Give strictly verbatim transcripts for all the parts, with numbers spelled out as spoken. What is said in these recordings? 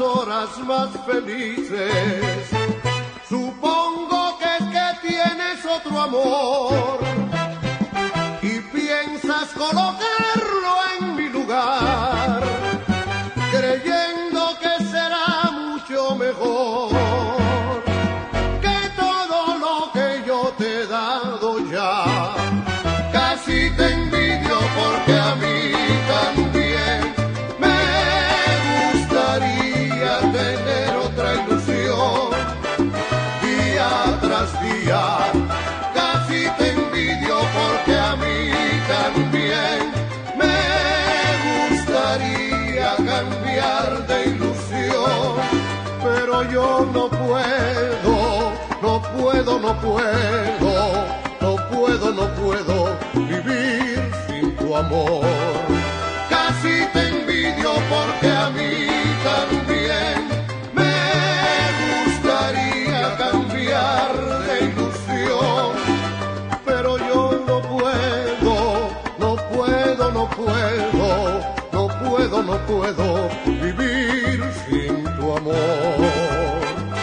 horas más felices. Supongo que es que tienes otro amor y piensas colocarlo en mi lugar, creyendo que será mucho mejor que todo lo que yo te he dado ya. Casi te envidio porque a mí también me gustaría tener otra ilusión día tras día. Casi te envidio porque a mí también me gustaría cambiar de ilusión, pero yo no puedo, no puedo, no puedo, no puedo, no puedo vivir sin tu amor. Casi te envidio porque a mí también me gustaría cambiar de ilusión, pero yo no puedo, no puedo, no puedo, no puedo, no puedo vivir sin tu amor.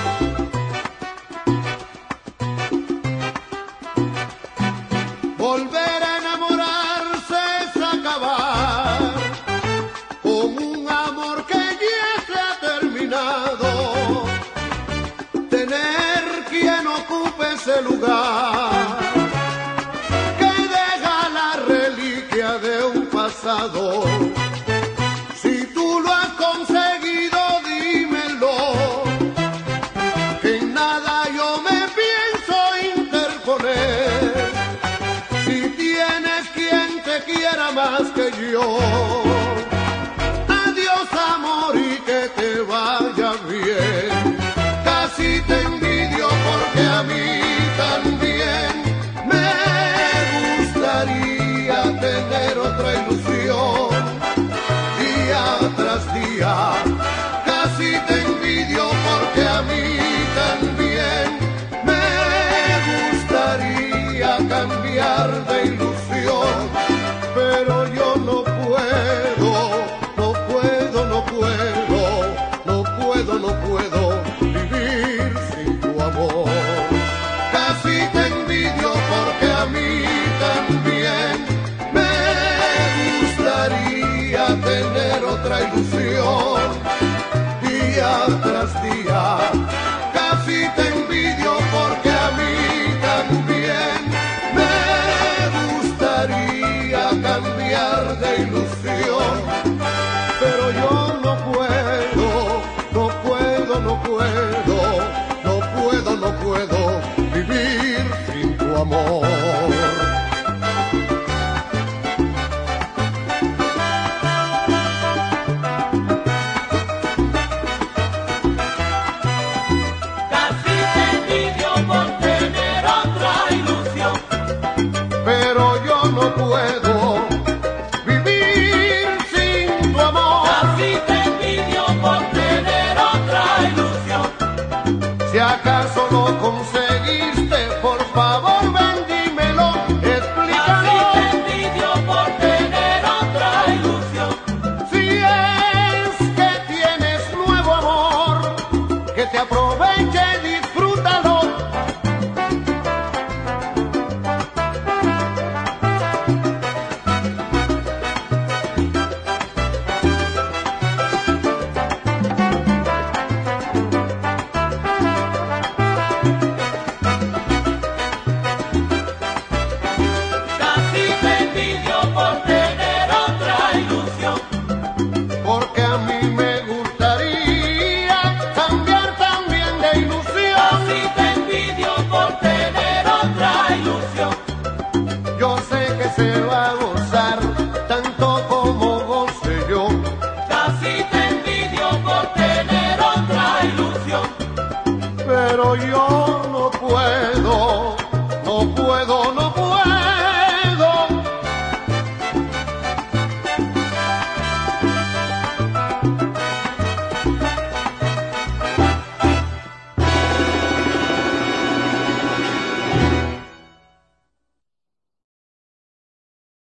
Volver a enamorarse es acabar con un amor que ya se ha terminado. Tener quien ocupe ese lugar que deja la reliquia de un pasado. Si tú lo has conseguido, dímelo, que en nada yo me pienso interponer. Si tienes quien te quiera más que yo, adiós amor y que te vaya bien. Casi te envidio porque a mí también me gustaría tener otra ilusión día tras día. Casi te envidio porque a mí también me gustaría cambiar de ilusión, pero yo no puedo, no puedo, no puedo, no puedo, no puedo vivir sin tu amor. Casi te envidio porque a mí también me gustaría tener otra ilusión día tras día. Casi te envidio porque a mí también me gustaría cambiar de ilusión, pero yo no puedo, no puedo, no puedo, no puedo, no puedo vivir sin tu amor. Pero yo no puedo vivir sin tu amor. Casi te envidio por tener otra ilusión. Si acaso lo conseguiste, por favor ven, dímelo, explícalo. Casi te envidio por tener otra ilusión. Si es que tienes nuevo amor, que te aproveche, disfrútalo. Casi te envidio por tener otra ilusión. Porque a mí me gustaría cambiar también de ilusión. Casi te envidio por tener otra ilusión. Yo sé que se va a gozar tanto como goce yo. Casi te envidio por tener otra ilusión. Pero yo no puedo, no puedo, no